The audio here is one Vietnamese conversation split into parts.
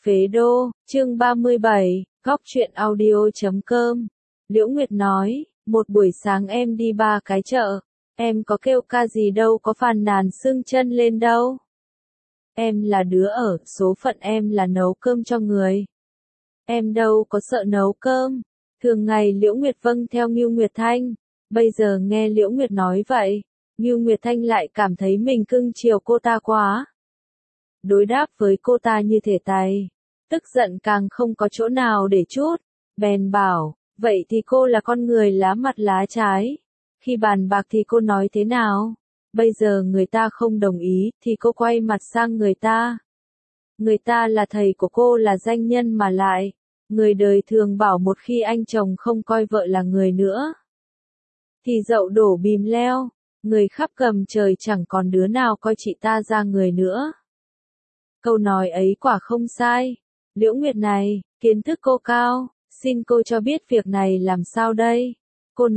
Phế đô, chương 37, góc truyện audio.com. Liễu Nguyệt nói, một buổi sáng em đi 3 cái chợ, em có kêu ca gì đâu, có phàn nàn sưng chân lên đâu. Em là đứa ở, số phận em là nấu cơm cho người. Em đâu có sợ nấu cơm. Thường ngày Liễu Nguyệt vâng theo Ngưu Nguyệt Thanh, bây giờ nghe Liễu Nguyệt nói vậy, Ngưu Nguyệt Thanh lại cảm thấy mình cưng chiều cô ta quá. Đối đáp với cô ta như thể tay, tức giận càng không có chỗ nào để trút, bèn bảo, vậy thì cô là con người lá mặt lá trái, khi bàn bạc thì cô nói thế nào, bây giờ người ta không đồng ý thì cô quay mặt sang người ta. Người ta là thầy của cô, là danh nhân, mà lại, người đời thường bảo một khi anh chồng không coi vợ là người nữa, thì dậu đổ bìm leo, người khắp gầm trời chẳng còn đứa nào coi chị ta ra người nữa. Câu nói ấy quả không sai. Liễu Nguyệt này, kiến thức cô cao, xin cô cho biết việc này làm sao đây? Cô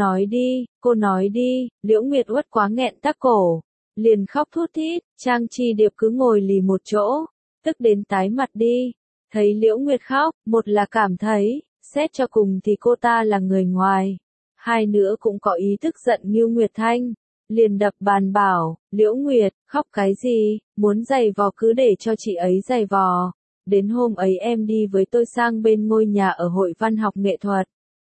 nói đi, Liễu Nguyệt uất quá nghẹn tắc cổ, liền khóc thút thít, Trang Chi Điệp cứ ngồi lì một chỗ, tức đến tái mặt đi. Thấy Liễu Nguyệt khóc, một là cảm thấy, xét cho cùng thì cô ta là người ngoài, hai nữa cũng có ý tức giận Ngưu Nguyệt Thanh. Liền đập bàn bảo, Liễu Nguyệt, khóc cái gì, muốn giày vò cứ để cho chị ấy giày vò. Đến hôm ấy em đi với tôi sang bên ngôi nhà ở Hội Văn học Nghệ thuật.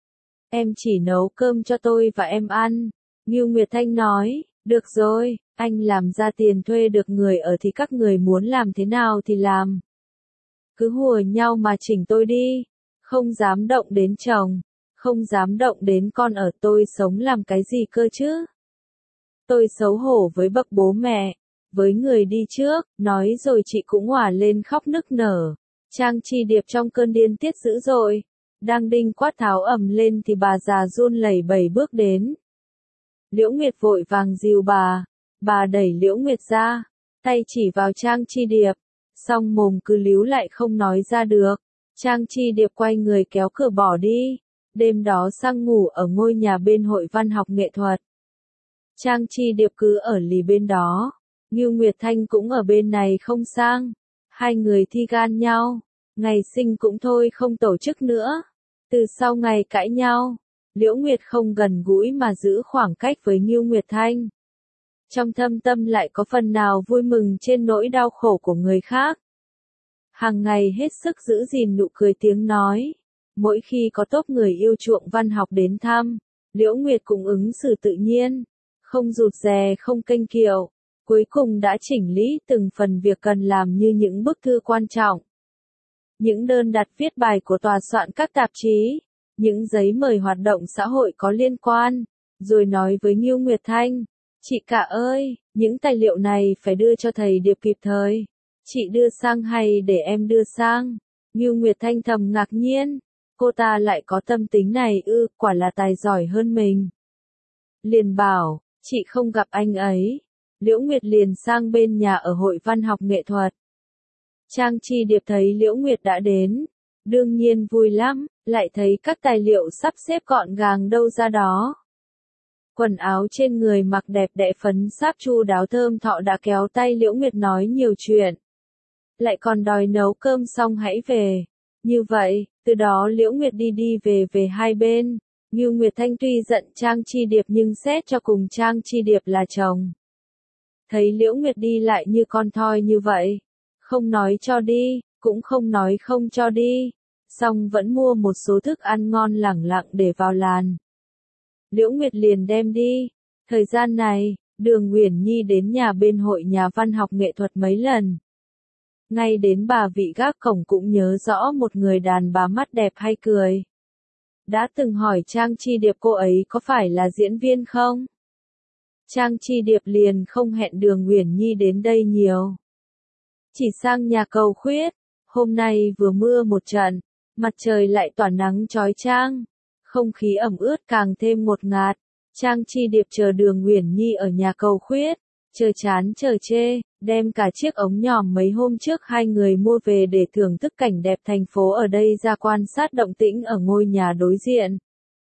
Em chỉ nấu cơm cho tôi và em ăn. Ngưu Nguyệt Thanh nói, được rồi, anh làm ra tiền thuê được người ở thì các người muốn làm thế nào thì làm. Cứ hùa nhau mà chỉnh tôi đi, không dám động đến chồng, không dám động đến con, ở tôi sống làm cái gì cơ chứ. Tôi xấu hổ với bậc bố mẹ, với người đi trước, nói rồi chị cũng òa lên khóc nức nở. Trang Chi Điệp trong cơn điên tiết dữ dội, đang đinh quát tháo ầm lên thì bà già run lẩy bẩy bước đến. Liễu Nguyệt vội vàng dìu bà đẩy Liễu Nguyệt ra, tay chỉ vào Trang Chi Điệp, song mồm cứ líu lại không nói ra được. Trang Chi Điệp quay người kéo cửa bỏ đi, đêm đó sang ngủ ở ngôi nhà bên Hội Văn học Nghệ thuật. Trang Chi Điệp cứ ở lì bên đó, Ngưu Nguyệt Thanh cũng ở bên này không sang, hai người thi gan nhau, ngày sinh cũng thôi không tổ chức nữa. Từ sau ngày cãi nhau, Liễu Nguyệt không gần gũi mà giữ khoảng cách với Ngưu Nguyệt Thanh. Trong thâm tâm lại có phần nào vui mừng trên nỗi đau khổ của người khác. Hàng ngày hết sức giữ gìn nụ cười tiếng nói, mỗi khi có tốp người yêu chuộng văn học đến thăm, Liễu Nguyệt cũng ứng xử tự nhiên, không rụt rè không kênh kiệu, cuối cùng đã chỉnh lý từng phần việc cần làm, như những bức thư quan trọng, những đơn đặt viết bài của tòa soạn các tạp chí, những giấy mời hoạt động xã hội có liên quan, rồi nói với Ngưu Nguyệt Thanh, chị cả ơi, những tài liệu này phải đưa cho thầy Điệp kịp thời, chị đưa sang hay để em đưa sang? Ngưu Nguyệt Thanh thầm ngạc nhiên, cô ta lại có tâm tính này ư, quả là tài giỏi hơn mình. Liền bảo, chị không gặp anh ấy. Liễu Nguyệt liền sang bên nhà ở Hội Văn học Nghệ thuật. Trang Chi Điệp thấy Liễu Nguyệt đã đến, đương nhiên vui lắm, lại thấy các tài liệu sắp xếp gọn gàng đâu ra đó. Quần áo trên người mặc đẹp đẽ, phấn sáp chu đáo thơm thọ, đã kéo tay Liễu Nguyệt nói nhiều chuyện. Lại còn đòi nấu cơm xong hãy về. Như vậy, từ đó Liễu Nguyệt đi về hai bên. Ngưu Nguyệt Thanh tuy giận Trang Chi Điệp nhưng xét cho cùng Trang Chi Điệp là chồng. Thấy Liễu Nguyệt đi lại như con thoi như vậy, không nói cho đi, cũng không nói không cho đi, song vẫn mua một số thức ăn ngon lẳng lặng để vào làn. Liễu Nguyệt liền đem đi. Thời gian này, Đường Uyển Nhi đến nhà bên Hội nhà Văn học Nghệ thuật mấy lần. Ngay đến bà vị gác cổng cũng nhớ rõ một người đàn bà mắt đẹp hay cười. Đã từng hỏi Trang Chi Điệp cô ấy có phải là diễn viên không? Trang Chi Điệp liền không hẹn Đường Uyển Nhi đến đây nhiều. Chỉ sang nhà Cầu Khuyết, hôm nay vừa mưa một trận, mặt trời lại tỏa nắng chói chang, không khí ẩm ướt càng thêm ngột ngạt. Trang Chi Điệp chờ Đường Uyển Nhi ở nhà Cầu Khuyết, chờ chán chờ chê, đem cả chiếc ống nhòm mấy hôm trước hai người mua về để thưởng thức cảnh đẹp thành phố ở đây ra quan sát động tĩnh ở ngôi nhà đối diện.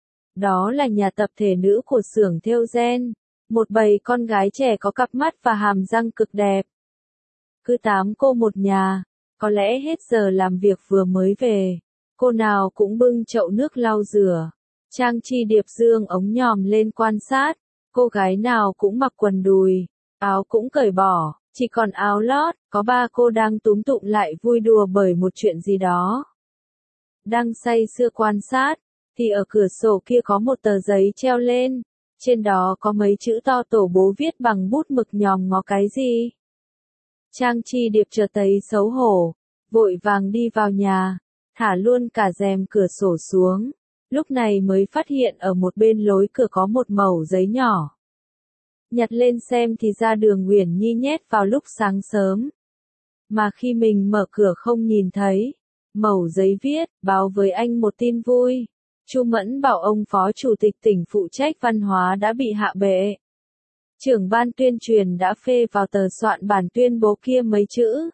Đó là nhà tập thể nữ của xưởng thêu gen, một bầy con gái trẻ có cặp mắt và hàm răng cực đẹp. Cứ 8 cô một nhà, Có lẽ hết giờ làm việc vừa mới về. Cô nào cũng bưng chậu nước lau rửa. Trang Chi Điệp dương ống nhòm lên quan sát. Cô gái nào cũng mặc quần đùi, áo cũng cởi bỏ, chỉ còn áo lót, có ba cô đang túm tụm lại vui đùa bởi một chuyện gì đó. Đang say sưa quan sát, thì ở cửa sổ kia có một tờ giấy treo lên, trên đó có mấy chữ to tổ bố viết bằng bút mực nhòm ngó cái gì. Trang Chi Điệp chợt thấy xấu hổ, vội vàng đi vào nhà, thả luôn cả rèm cửa sổ xuống, lúc này mới phát hiện ở một bên lối cửa có một mẩu giấy nhỏ. Nhặt lên xem thì ra Đường Uyển Nhi nhét vào lúc sáng sớm. Mà khi mình mở cửa không nhìn thấy, mẩu giấy viết, báo với anh một tin vui. Chu Mẫn bảo ông phó chủ tịch tỉnh phụ trách văn hóa đã bị hạ bệ. Trưởng ban tuyên truyền đã phê vào tờ soạn bản tuyên bố kia mấy chữ.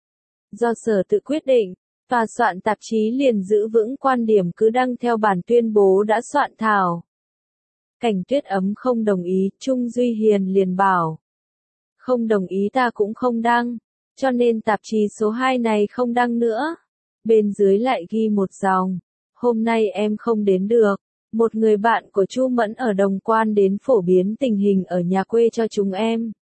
Do sở tự quyết định, tòa soạn tạp chí liền giữ vững quan điểm cứ đăng theo bản tuyên bố đã soạn thảo. Cảnh Tuyết Ấm không đồng ý, Trung Duy Hiền liền bảo. Không đồng ý ta cũng không đăng, cho nên tạp chí số 2 này không đăng nữa. Bên dưới lại ghi một dòng. Hôm nay em không đến được. Một người bạn của Chu Mẫn ở Đồng Quan đến phổ biến tình hình ở nhà quê cho chúng em.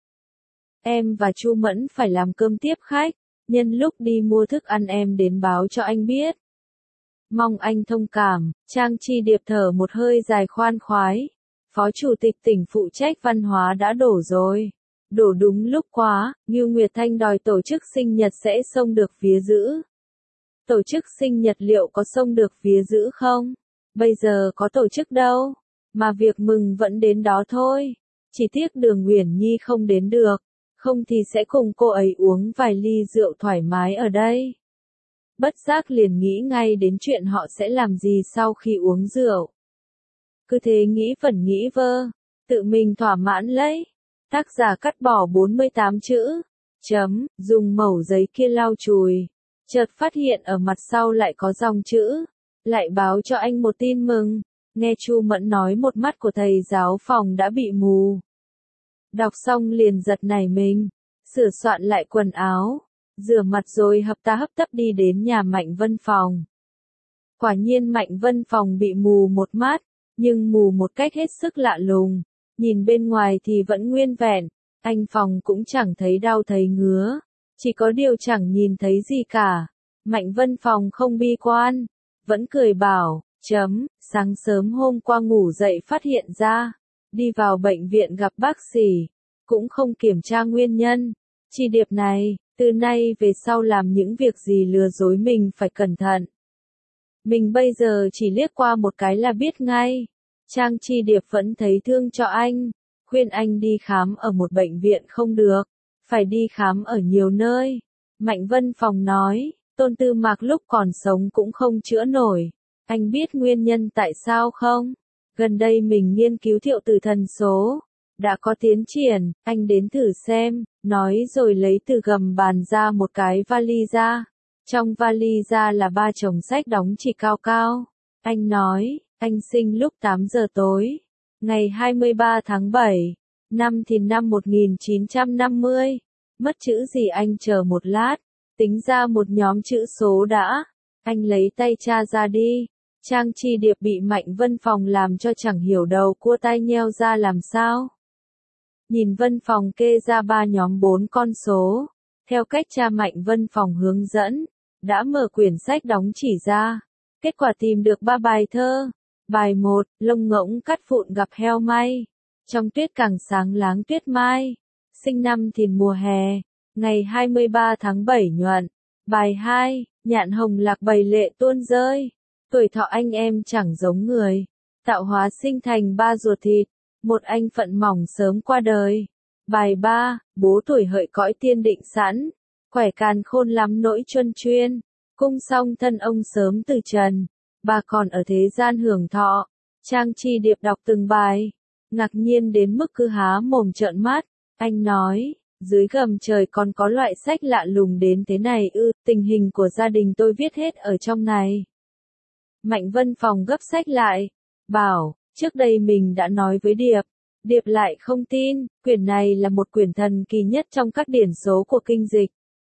Em và Chu Mẫn phải làm cơm tiếp khách, nhân lúc đi mua thức ăn em đến báo cho anh biết. Mong anh thông cảm. Trang Chi Điệp thở một hơi dài khoan khoái. Phó chủ tịch tỉnh phụ trách văn hóa đã đổ rồi. Đổ đúng lúc quá, Ngưu Nguyệt Thanh đòi tổ chức sinh nhật sẽ xông được vía giữ. Tổ chức sinh nhật liệu có xông được vía giữ không? Bây giờ có tổ chức đâu, mà việc mừng vẫn đến đó thôi. Chỉ tiếc Đường Uyển Nhi không đến được, không thì sẽ cùng cô ấy uống vài ly rượu thoải mái ở đây. Bất giác liền nghĩ ngay đến chuyện họ sẽ làm gì sau khi uống rượu. Cứ thế nghĩ vẩn nghĩ vơ, tự mình thỏa mãn lấy. Tác giả cắt bỏ 48 chữ, dùng mẩu giấy kia lau chùi. Chợt phát hiện ở mặt sau lại có dòng chữ, lại báo cho anh một tin mừng. Nghe Chu Mẫn nói một mắt của thầy giáo phòng đã bị mù. Đọc xong liền giật nảy mình, sửa soạn lại quần áo, rửa mặt rồi hấp tấp đi đến nhà Mạnh Vân Phòng. Quả nhiên Mạnh Vân Phòng bị mù một mắt, nhưng mù một cách hết sức lạ lùng. Nhìn bên ngoài thì vẫn nguyên vẹn, anh Phòng cũng chẳng thấy đau thấy ngứa, chỉ có điều chẳng nhìn thấy gì cả. Mạnh Vân Phòng không bi quan, vẫn cười bảo, sáng sớm hôm qua ngủ dậy phát hiện ra, đi vào bệnh viện gặp bác sĩ, cũng không kiểm tra nguyên nhân. Chi Điệp này, từ nay về sau làm những việc gì lừa dối mình phải cẩn thận. Mình bây giờ chỉ liếc qua một cái là biết ngay. Trang Chi Điệp vẫn thấy thương cho anh, khuyên anh đi khám ở một bệnh viện không được, phải đi khám ở nhiều nơi. Mạnh Vân Phòng nói, Tôn Tư Mạc lúc còn sống cũng không chữa nổi. Anh biết nguyên nhân tại sao không? Gần đây mình nghiên cứu thiệu tử thần số, đã có tiến triển, anh đến thử xem, nói rồi lấy từ gầm bàn ra một cái vali ra. Trong vali ra là 3 chồng sách đóng chỉ cao cao. Anh nói, anh sinh lúc 8 giờ tối, ngày 23 tháng 7, năm Thìn năm 1950. Mất chữ gì anh chờ một lát, tính ra một nhóm chữ số đã. Anh lấy tay tra ra đi. Trang Chi Điệp bị Mạnh Vân Phòng làm cho chẳng hiểu đầu cua tai nheo ra làm sao. Nhìn Vân Phòng kê ra 3 nhóm 4 con số, theo cách cha Mạnh Vân Phòng hướng dẫn, đã mở quyển sách đóng chỉ ra. Kết quả tìm được 3 bài thơ. Bài 1, lông ngỗng cắt vụn gặp heo may. Trong tuyết càng sáng láng tuyết mai. Sinh năm Thìn mùa hè, ngày 23 tháng 7 nhuận. Bài 2, nhạn hồng lạc bầy lệ tuôn rơi. Tuổi thọ anh em chẳng giống người. Tạo hóa sinh thành 3 ruột thịt. Một anh phận mỏng sớm qua đời. Bài 3, bố tuổi hợi cõi tiên định sẵn. Khỏe càn khôn lắm nỗi chuân chuyên. Cung xong thân ông sớm từ trần. Bà còn ở thế gian hưởng thọ. Trang Chi Điệp đọc từng bài, ngạc nhiên đến mức cứ há mồm trợn mắt. Anh nói, dưới gầm trời còn có loại sách lạ lùng đến thế này ư? Tình hình của gia đình tôi viết hết ở trong này. Mạnh Vân Phòng gấp sách lại, bảo, trước đây mình đã nói với Điệp. Điệp lại không tin, quyển này là một quyển thần kỳ nhất trong các điển số của kinh dịch.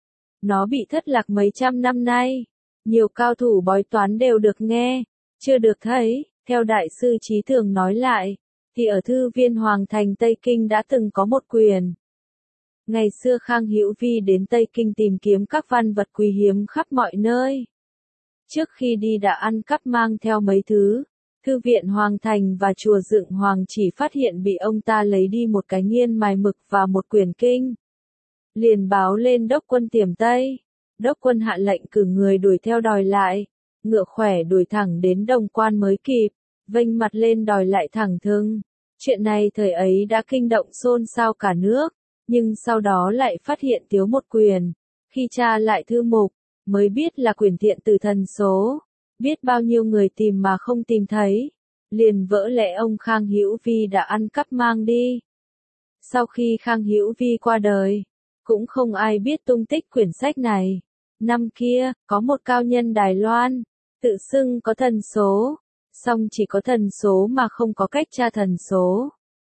Nó bị thất lạc mấy trăm năm nay. Nhiều cao thủ bói toán đều được nghe, chưa được thấy. Theo đại sư Trí Thường nói lại, thì ở thư viên Hoàng thành Tây Kinh đã từng có một quyền. Ngày xưa Khang Hữu Vi đến Tây Kinh tìm kiếm các văn vật quý hiếm khắp mọi nơi. Trước khi đi đã ăn cắp mang theo mấy thứ. Thư viện Hoàng thành và chùa Dựng Hoàng chỉ phát hiện bị ông ta lấy đi một cái nghiên mài mực và một quyển kinh. Liền báo lên đốc quân Tiềm Tây. Đốc quân hạ lệnh cử người đuổi theo đòi lại. Ngựa khỏe đuổi thẳng đến Đồng Quan mới kịp, vênh mặt lên đòi lại thẳng thừng. Chuyện này thời ấy đã kinh động xôn xao cả nước, nhưng sau đó lại phát hiện thiếu một quyền. Khi tra lại thư mục, mới biết là quyển Thiện Tử Thần Số. Biết bao nhiêu người tìm mà không tìm thấy. Liền vỡ lẽ ông Khang Hữu Vi đã ăn cắp mang đi. Sau khi Khang Hữu Vi qua đời, cũng không ai biết tung tích quyển sách này. Năm kia, có một cao nhân Đài Loan, tự xưng có thần số, song chỉ có thần số mà không có cách tra thần số.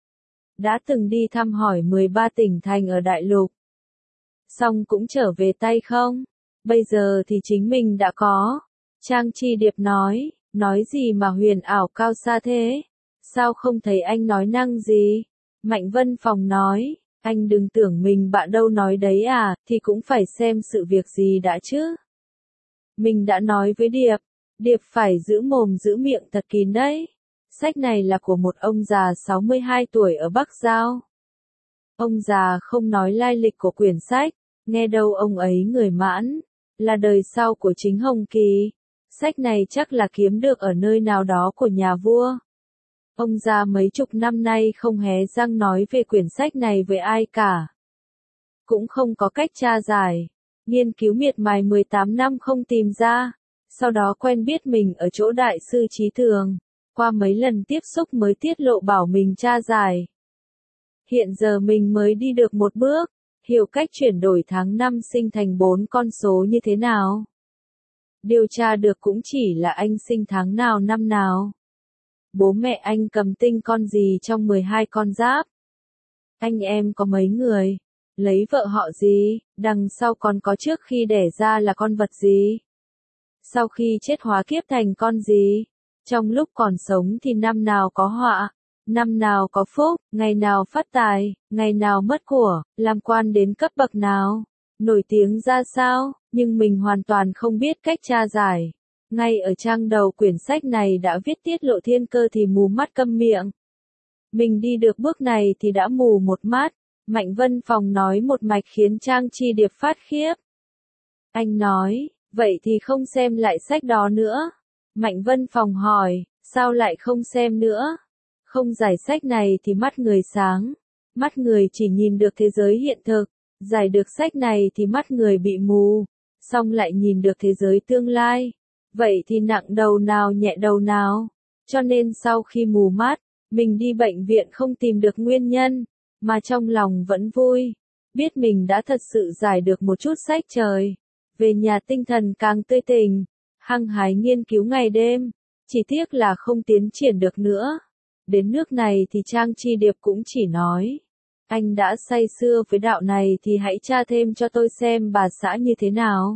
Đã từng đi thăm hỏi 13 tỉnh thành ở Đại Lục. Song cũng trở về tay không. Bây giờ thì chính mình đã có. Trang Chi Điệp nói gì mà huyền ảo cao xa thế? Sao không thấy anh nói năng gì? Mạnh Vân Phòng nói, anh đừng tưởng mình bạn đâu nói đấy à, thì cũng phải xem sự việc gì đã chứ. Mình đã nói với Điệp, Điệp phải giữ mồm giữ miệng thật kín đấy. Sách này là của một ông già 62 tuổi ở Bắc Giao. Ông già không nói lai lịch của quyển sách, nghe đâu ông ấy người Mãn, là đời sau của chính Hồng Kỳ. Sách này chắc là kiếm được ở nơi nào đó của nhà vua. Ông già mấy chục năm nay không hé răng nói về quyển sách này với ai cả. Cũng không có cách tra giải. Nghiên cứu miệt mài 18 năm không tìm ra. Sau đó quen biết mình ở chỗ đại sư Trí Thường. Qua mấy lần tiếp xúc mới tiết lộ bảo mình tra giải. Hiện giờ mình mới đi được một bước. Hiểu cách chuyển đổi tháng năm sinh thành 4 con số như thế nào. Điều tra được cũng chỉ là anh sinh tháng nào năm nào. Bố mẹ anh cầm tinh con gì trong 12 con giáp. Anh em có mấy người. Lấy vợ họ gì, đằng sau còn có trước khi đẻ ra là con vật gì. Sau khi chết hóa kiếp thành con gì. Trong lúc còn sống thì năm nào có họa, năm nào có phúc, ngày nào phát tài, ngày nào mất của, làm quan đến cấp bậc nào, nổi tiếng ra sao, nhưng mình hoàn toàn không biết cách tra giải. Ngay ở trang đầu quyển sách này đã viết tiết lộ thiên cơ thì mù mắt câm miệng. Mình đi được bước này thì đã mù một mắt. Mạnh Vân Phòng nói một mạch khiến Trang Chi Điệp phát khiếp. Anh nói, vậy thì không xem lại sách đó nữa. Mạnh Vân Phòng hỏi, sao lại không xem nữa? Không giải sách này thì mắt người sáng. Mắt người chỉ nhìn được thế giới hiện thực. Giải được sách này thì mắt người bị mù. Xong lại nhìn được thế giới tương lai. Vậy thì nặng đầu nào nhẹ đầu nào? Cho nên sau khi mù mắt, mình đi bệnh viện không tìm được nguyên nhân. Mà trong lòng vẫn vui. Biết mình đã thật sự giải được một chút sách trời. Về nhà tinh thần càng tươi tỉnh. Hăng hái nghiên cứu ngày đêm. Chỉ tiếc là không tiến triển được nữa. Đến nước này thì Trang Chi Điệp cũng chỉ nói. Anh đã say sưa với đạo này thì hãy tra thêm cho tôi xem bà xã như thế nào.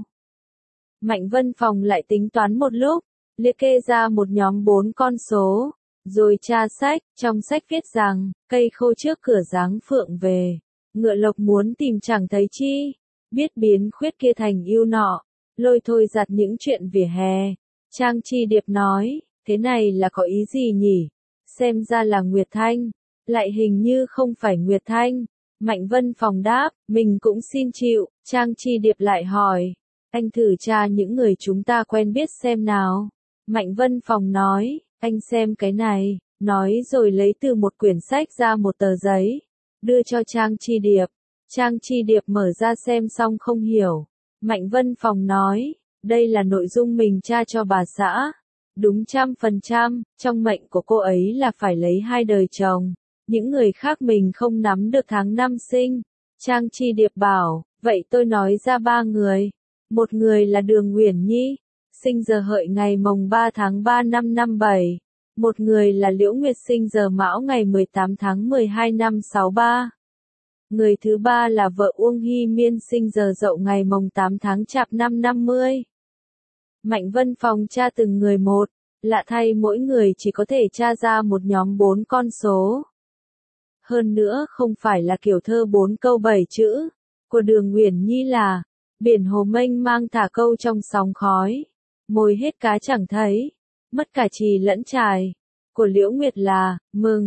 Mạnh Vân Phòng lại tính toán một lúc. Liệt kê ra một nhóm 4 con số. Rồi tra sách, trong sách viết rằng, cây khô trước cửa giáng phượng về. Ngựa lộc muốn tìm chẳng thấy chi. Biết biến khuyết kia thành yêu nọ. Lôi thôi giặt những chuyện vỉa hè. Trang Chi Điệp nói, thế này là có ý gì nhỉ? Xem ra là Nguyệt Thanh. Lại hình như không phải Nguyệt Thanh. Mạnh Vân Phòng đáp, mình cũng xin chịu. Trang Chi Điệp lại hỏi, anh thử tra những người chúng ta quen biết xem nào. Mạnh Vân Phòng nói, anh xem cái này, nói rồi lấy từ một quyển sách ra một tờ giấy, đưa cho Trang Chi Điệp. Trang Chi Điệp mở ra xem xong không hiểu. Mạnh Vân Phòng nói, đây là nội dung mình tra cho bà xã. Đúng 100%, trong mệnh của cô ấy là phải lấy 2 đời chồng. Những người khác mình không nắm được tháng năm sinh. Trang Chi Điệp bảo, vậy tôi nói ra 3 người. Một người là Đường Uyển Nhi, sinh giờ Hợi ngày mồng 3 tháng 3 năm 57. Một người là Liễu Nguyệt sinh giờ Mão ngày 18 tháng 12 năm 63. Người thứ ba là vợ Uông Hy Miên sinh giờ Dậu ngày mồng 8 tháng Chạp năm 50. Mạnh Vân Phòng tra từng người một, lạ thay mỗi người chỉ có thể tra ra một nhóm 4 con số. Hơn nữa không phải là kiểu thơ 4 câu 7 chữ, của Đường Uyển Nhi là, biển hồ mênh mang thả câu trong sóng khói, mồi hết cá chẳng thấy, mất cả chì lẫn chài. Của Liễu Nguyệt là,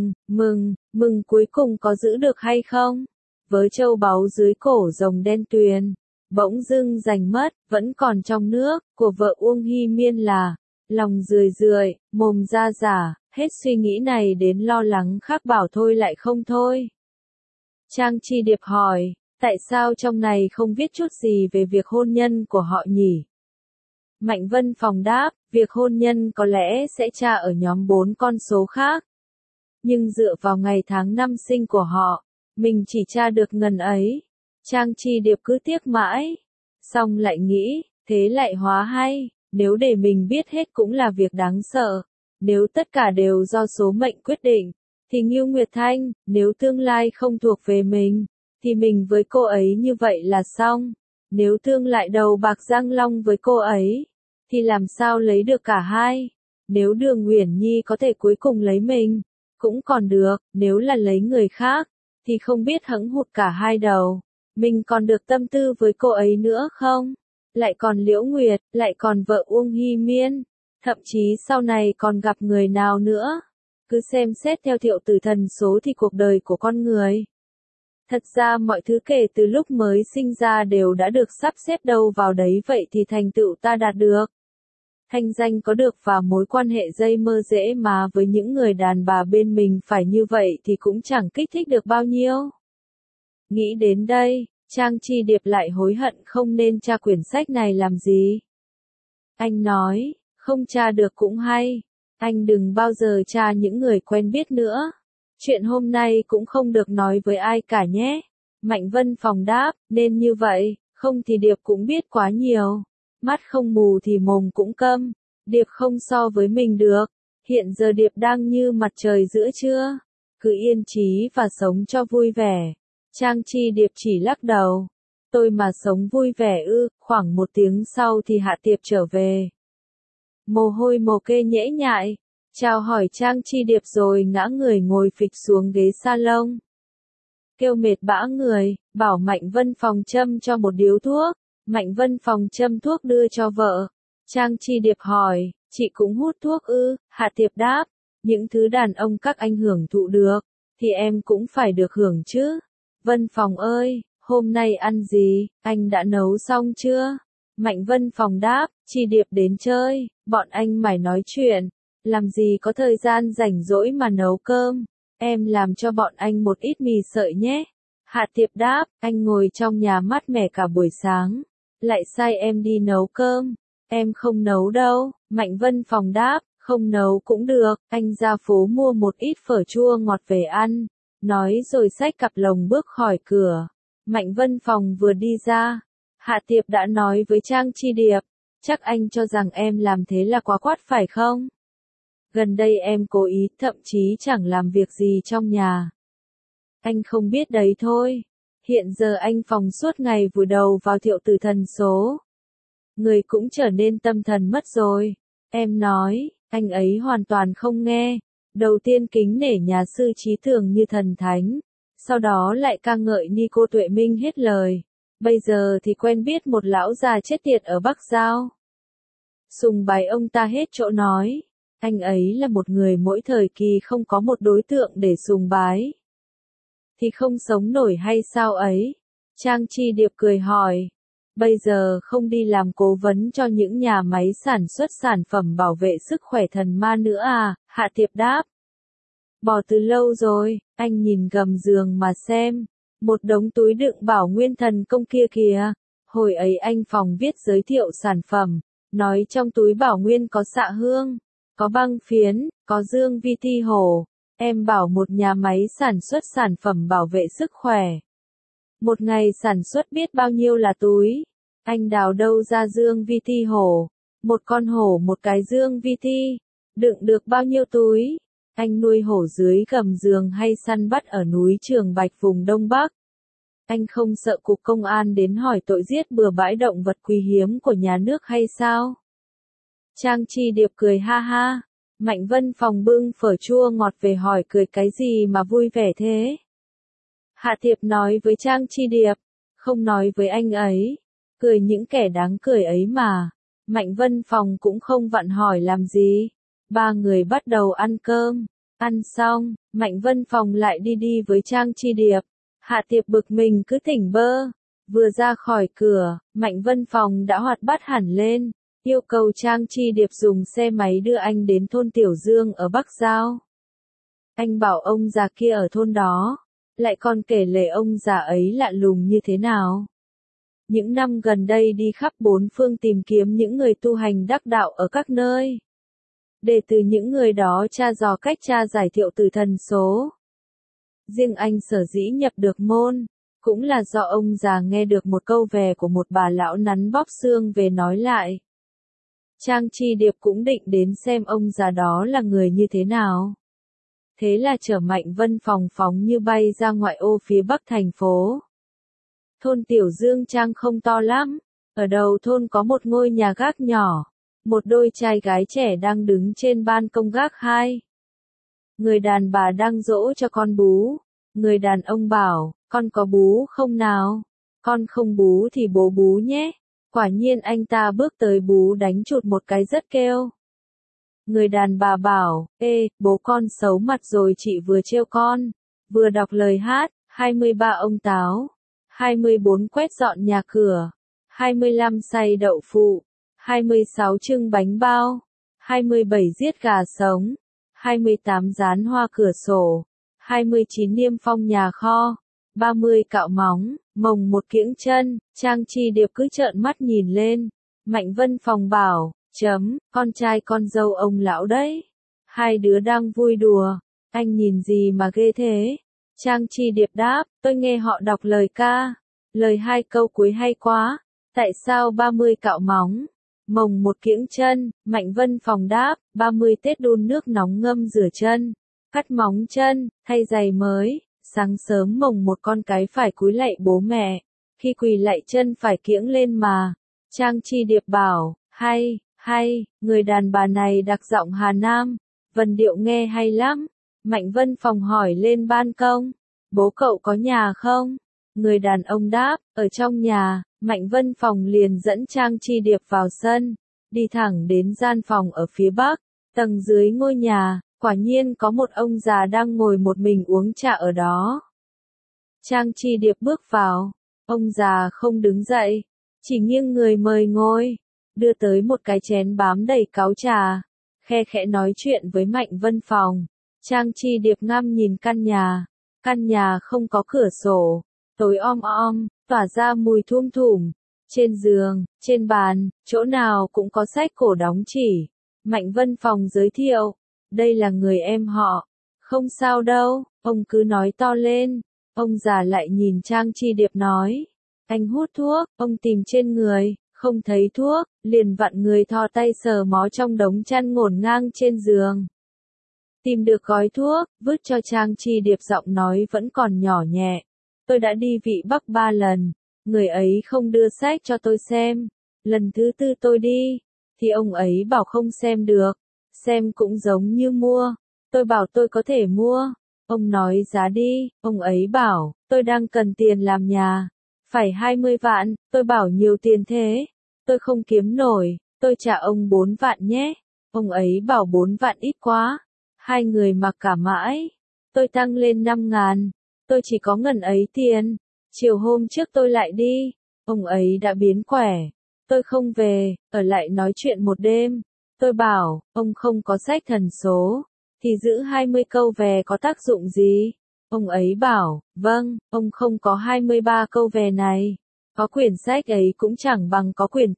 mừng cuối cùng có giữ được hay không? Với châu báu dưới cổ rồng đen tuyền, bỗng dưng giành mất, vẫn còn trong nước. Của vợ Uông Hy Miên là, lòng rười rượi, mồm ra giả, hết suy nghĩ này đến lo lắng khác bảo thôi lại không thôi. Trang Chi Điệp hỏi, tại sao trong này không viết chút gì về việc hôn nhân của họ nhỉ? Mạnh Vân Phòng đáp, việc hôn nhân có lẽ sẽ tra ở nhóm 4 con số khác. Nhưng dựa vào ngày tháng năm sinh của họ, mình chỉ tra được ngần ấy. Trang Chi Điệp cứ tiếc mãi. Xong lại nghĩ, thế lại hóa hay, nếu để mình biết hết cũng là việc đáng sợ. Nếu tất cả đều do số mệnh quyết định, thì Ngưu Nguyệt Thanh, nếu tương lai không thuộc về mình, thì mình với cô ấy như vậy là xong. Nếu tương lại đầu bạc Giang Long với cô ấy, thì làm sao lấy được cả hai? Nếu Đường Uyển Nhi có thể cuối cùng lấy mình, cũng còn được, nếu là lấy người khác, thì không biết hẫng hụt cả hai đầu. Mình còn được tâm tư với cô ấy nữa không? Lại còn Liễu Nguyệt, lại còn vợ Uông Hy Miên, thậm chí sau này còn gặp người nào nữa. Cứ xem xét theo Thiệu Tử Thần số thì cuộc đời của con người. Thật ra mọi thứ kể từ lúc mới sinh ra đều đã được sắp xếp đâu vào đấy, vậy thì thành tựu ta đạt được. Thanh danh có được và mối quan hệ dây mơ dễ mà với những người đàn bà bên mình phải như vậy thì cũng chẳng kích thích được bao nhiêu. Nghĩ đến đây, Trang Chi Điệp lại hối hận không nên tra quyển sách này làm gì. Anh nói, không tra được cũng hay, anh đừng bao giờ tra những người quen biết nữa. Chuyện hôm nay cũng không được nói với ai cả nhé. Mạnh Vân Phòng đáp, nên như vậy, không thì Điệp cũng biết quá nhiều. Mắt không mù thì mồm cũng câm. Điệp không so với mình được. Hiện giờ Điệp đang như mặt trời giữa trưa. Cứ yên trí và sống cho vui vẻ. Trang Chi Điệp chỉ lắc đầu. Tôi mà sống vui vẻ ư? Khoảng 1 tiếng sau thì Hạ Tiệp trở về. Mồ hôi mồ kê nhễ nhại. Chào hỏi Trang Chi Điệp rồi ngã người ngồi phịch xuống ghế salon. Kêu mệt bã người, bảo Mạnh Vân Phòng châm cho một điếu thuốc. Mạnh Vân Phòng châm thuốc đưa cho vợ. Trang Chi Điệp hỏi, chị cũng hút thuốc ư? Hạ Tiệp đáp, những thứ đàn ông các anh hưởng thụ được, thì em cũng phải được hưởng chứ. Vân Phòng ơi, hôm nay ăn gì, anh đã nấu xong chưa? Mạnh Vân Phòng đáp, Chi Điệp đến chơi, bọn anh mải nói chuyện. Làm gì có thời gian rảnh rỗi mà nấu cơm, em làm cho bọn anh một ít mì sợi nhé. Hạ Tiệp đáp, anh ngồi trong nhà mát mẻ cả buổi sáng, lại sai em đi nấu cơm, em không nấu đâu. Mạnh Vân Phòng đáp, không nấu cũng được, anh ra phố mua một ít phở chua ngọt về ăn, nói rồi xách cặp lồng bước khỏi cửa. Mạnh Vân Phòng vừa đi ra, Hạ Tiệp đã nói với Trang Chi Điệp, chắc anh cho rằng em làm thế là quá quát phải không? Gần đây em cố ý, thậm chí chẳng làm việc gì trong nhà. Anh không biết đấy thôi. Hiện giờ anh Phòng suốt ngày vùi đầu vào Thiệu Tử Thần số. Người cũng trở nên tâm thần mất rồi. Em nói, anh ấy hoàn toàn không nghe. Đầu tiên kính nể nhà sư trí tưởng như thần thánh. Sau đó lại ca ngợi ni cô Tuệ Minh hết lời. Bây giờ thì quen biết một lão già chết tiệt ở Bắc Giao. Sùng bái ông ta hết chỗ nói. Anh ấy là một người mỗi thời kỳ không có một đối tượng để sùng bái. Thì không sống nổi hay sao ấy? Trang Chi Điệp cười hỏi. Bây giờ không đi làm cố vấn cho những nhà máy sản xuất sản phẩm bảo vệ sức khỏe thần ma nữa à? Hạ Tiệp đáp. Bỏ từ lâu rồi, anh nhìn gầm giường mà xem. Một đống túi đựng bảo nguyên thần công kia kìa. Hồi ấy anh Phòng viết giới thiệu sản phẩm. Nói trong túi bảo nguyên có xạ hương, có băng phiến, có dương vi thi hổ. Em bảo một nhà máy sản xuất sản phẩm bảo vệ sức khỏe. Một ngày sản xuất biết bao nhiêu là túi. Anh đào đâu ra dương vi thi hổ. Một con hổ một cái dương vi thi. Đựng được bao nhiêu túi. Anh nuôi hổ dưới gầm giường hay săn bắt ở núi Trường Bạch vùng Đông Bắc. Anh không sợ cục công an đến hỏi tội giết bừa bãi động vật quý hiếm của nhà nước hay sao? Trang Chi Điệp cười ha ha. Mạnh Vân Phòng bưng phở chua ngọt về hỏi cười cái gì mà vui vẻ thế? Hạ Thiệp nói với Trang Chi Điệp, không nói với anh ấy. Cười những kẻ đáng cười ấy mà. Mạnh Vân Phòng cũng không vặn hỏi làm gì. Ba người bắt đầu ăn cơm. Ăn xong, Mạnh Vân Phòng lại đi với Trang Chi Điệp. Hạ Thiệp bực mình cứ thỉnh bơ. Vừa ra khỏi cửa, Mạnh Vân Phòng đã hoạt bát hẳn lên. Yêu cầu Trang Chi Điệp dùng xe máy đưa anh đến thôn Tiểu Dương ở Bắc Giao. Anh bảo ông già kia ở thôn đó. Lại còn kể lể ông già ấy lạ lùng như thế nào. Những năm gần đây đi khắp bốn phương tìm kiếm những người tu hành đắc đạo ở các nơi. Để từ những người đó tra dò cách tra giải thiệu từ thần số. Riêng anh sở dĩ nhập được môn, cũng là do ông già nghe được một câu về của một bà lão nắn bóp xương về nói lại. Trang Chi Điệp cũng định đến xem ông già đó là người như thế nào. Thế là chở Mạnh Vân Phòng phóng như bay ra ngoại ô phía bắc thành phố. Thôn Tiểu Dương Trang không to lắm, ở đầu thôn có một ngôi nhà gác nhỏ, một đôi trai gái trẻ đang đứng trên ban công gác hai. Người đàn bà đang dỗ cho con bú, người đàn ông bảo, con có bú không nào? Con không bú thì bố bú nhé. Quả nhiên anh ta bước tới bú đánh chụt một cái rất kêu. Người đàn bà bảo, ê, bố con xấu mặt rồi chị vừa trêu con, vừa đọc lời hát, 23 ông táo, 24 quét dọn nhà cửa, 25 xay đậu phụ, 26 trưng bánh bao, 27 giết gà sống, 28 dán hoa cửa sổ, 29 niêm phong nhà kho, 30 cạo móng, mồng một kiễng chân. Trang Chi Điệp cứ trợn mắt nhìn lên. Mạnh Vân Phòng bảo, con trai con dâu ông lão đấy. Hai đứa đang vui đùa, anh nhìn gì mà ghê thế? Trang Chi Điệp đáp, tôi nghe họ đọc lời ca. Lời hai câu cuối hay quá. Tại sao 30 cạo móng, mồng một kiễng chân? Mạnh Vân Phòng đáp, 30 Tết đun nước nóng ngâm rửa chân, cắt móng chân, thay giày mới. Sáng sớm mồng một con cái phải cúi lạy bố mẹ, khi quỳ lạy chân phải kiễng lên mà. Trang Chi Điệp bảo, hay, người đàn bà này đặc giọng Hà Nam, vần điệu nghe hay lắm. Mạnh Vân Phòng hỏi lên ban công, bố cậu có nhà không? Người đàn ông đáp, ở trong nhà. Mạnh Vân Phòng liền dẫn Trang Chi Điệp vào sân, đi thẳng đến gian phòng ở phía bắc, tầng dưới ngôi nhà. Quả nhiên có một ông già đang ngồi một mình uống trà ở đó. Trang Chi Điệp bước vào, ông già không đứng dậy, chỉ nghiêng người mời ngồi, đưa tới một cái chén bám đầy cáo trà, khe khẽ nói chuyện với Mạnh Vân Phòng. Trang Chi Điệp ngắm nhìn căn nhà không có cửa sổ, tối om, tỏa ra mùi thum thủm. Trên giường, trên bàn, chỗ nào cũng có sách cổ đóng chỉ. Mạnh Vân Phòng giới thiệu. Đây là người em họ. Không sao đâu, ông cứ nói to lên. Ông già lại nhìn Trang Chi Điệp nói. Anh hút thuốc, ông tìm trên người, không thấy thuốc, liền vặn người thò tay sờ mó trong đống chăn ngổn ngang trên giường. Tìm được gói thuốc, vứt cho Trang Chi Điệp giọng nói vẫn còn nhỏ nhẹ. Tôi đã đi Vị Bắc 3 lần, người ấy không đưa sách cho tôi xem. Lần thứ 4 tôi đi, thì ông ấy bảo không xem được. Xem cũng giống như mua. Tôi bảo tôi có thể mua. Ông nói giá đi. Ông ấy bảo, tôi đang cần tiền làm nhà. Phải 20 vạn. Tôi bảo nhiều tiền thế. Tôi không kiếm nổi. Tôi trả ông 4 vạn nhé. Ông ấy bảo 4 vạn ít quá. Hai người mặc cả mãi. Tôi tăng lên 5.000. Tôi chỉ có ngần ấy tiền. Chiều hôm trước tôi lại đi. Ông ấy đã biến quẻ. Tôi không về, ở lại nói chuyện một đêm. Tôi bảo, ông không có sách thần số, thì giữ 20 câu về có tác dụng gì? Ông ấy bảo, vâng, ông không có 23 câu về này. Có quyển sách ấy cũng chẳng bằng có quyển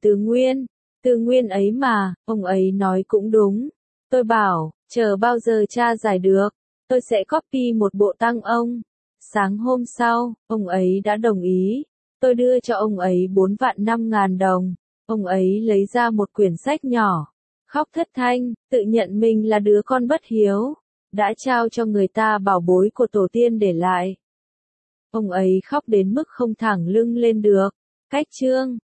từ nguyên ấy mà. Ông ấy nói cũng đúng. Tôi bảo, chờ bao giờ tra giải được, tôi sẽ copy một bộ tăng ông. Sáng hôm sau, ông ấy đã đồng ý. Tôi đưa cho ông ấy 4 vạn 5.000 đồng. Ông ấy lấy ra một quyển sách nhỏ. Khóc thất thanh, tự nhận mình là đứa con bất hiếu, đã trao cho người ta bảo bối của tổ tiên để lại. Ông ấy khóc đến mức không thẳng lưng lên được. Cách chương